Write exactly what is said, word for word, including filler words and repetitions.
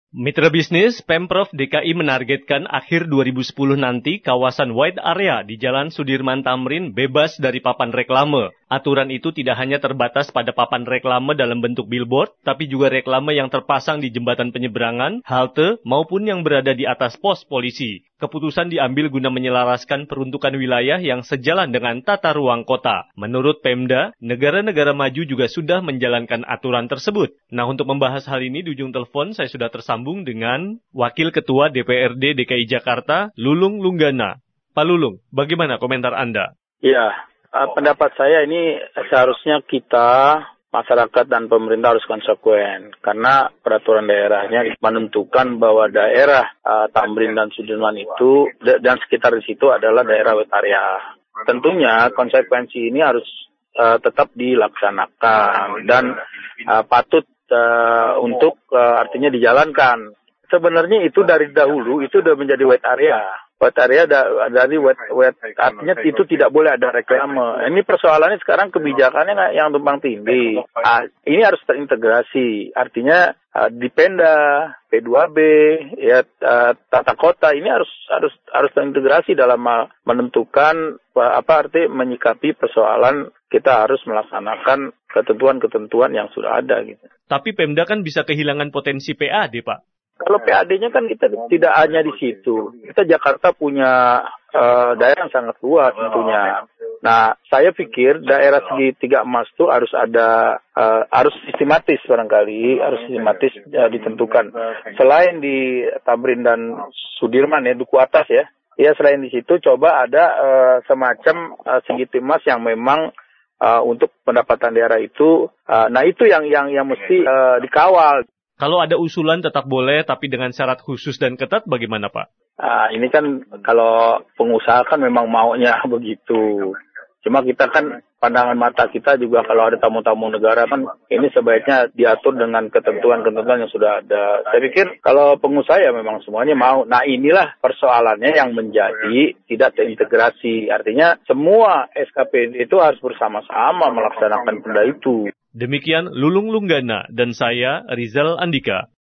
Mitra bisnis, Pemprov D K I menargetkan akhir dua ribu sepuluh nanti kawasan wide area di Jalan Sudirman Tamrin bebas dari papan reklame. Aturan itu tidak hanya terbatas pada papan reklame dalam bentuk billboard, tapi juga reklame yang terpasang di jembatan penyeberangan, halte, maupun yang berada di atas pos polisi. Keputusan diambil guna menyelaraskan peruntukan wilayah yang sejalan dengan tata ruang kota. Menurut Pemda, negara-negara maju juga sudah menjalankan aturan tersebut. Nah, untuk membahas hal ini di ujung telepon saya sudah tersambung dengan Wakil Ketua D P R D D K I Jakarta, Lulung Lunggana. Pak Lulung, bagaimana komentar Anda? Ya, uh, pendapat saya ini seharusnya kita, masyarakat dan pemerintah harus konsekuen. Karena peraturan daerahnya menentukan bahwa daerah uh, Tamrin dan Sudirman itu, dan sekitar di situ adalah daerah wet area. Tentunya konsekuensi ini harus uh, tetap dilaksanakan dan uh, patut uh, untuk uh, artinya dijalankan. Sebenarnya itu dari dahulu itu sudah menjadi wet area. Wet area da, dari wet, wet artinya itu tidak boleh ada reklame. Ini persoalannya sekarang kebijakannya yang tumpang tindih. Ah, ini harus terintegrasi. Artinya ah, di Pemda, P dua B, ya ah, tata kota ini harus harus harus terintegrasi dalam menentukan apa arti menyikapi persoalan. Kita harus melaksanakan ketentuan-ketentuan yang sudah ada gitu. Tapi Pemda kan bisa kehilangan potensi P A D, Pak. Kalau P A D-nya kan kita tidak hanya di situ. Kita Jakarta punya uh, daerah yang sangat luas tentunya. Nah, saya pikir daerah segitiga emas itu harus ada, uh, harus sistematis barangkali, harus sistematis uh, ditentukan. Selain di Tamrin dan Sudirman ya, Duku Atas ya. Ya, selain di situ coba ada uh, semacam uh, segitiga emas yang memang uh, untuk pendapatan daerah itu. Uh, nah, itu yang yang yang mesti uh, dikawal. Kalau ada usulan tetap boleh, tapi dengan syarat khusus dan ketat bagaimana, Pak? Nah, ini kan kalau pengusaha kan memang maunya begitu. Cuma kita kan pandangan mata kita juga kalau ada tamu-tamu negara kan ini sebaiknya diatur dengan ketentuan-ketentuan yang sudah ada. Saya pikir kalau pengusaha ya memang semuanya mau. Nah, inilah persoalannya yang menjadi tidak terintegrasi. Artinya semua S K P D itu harus bersama-sama melaksanakan perda itu. Demikian Lulung Lunggana dan saya Rizal Andika.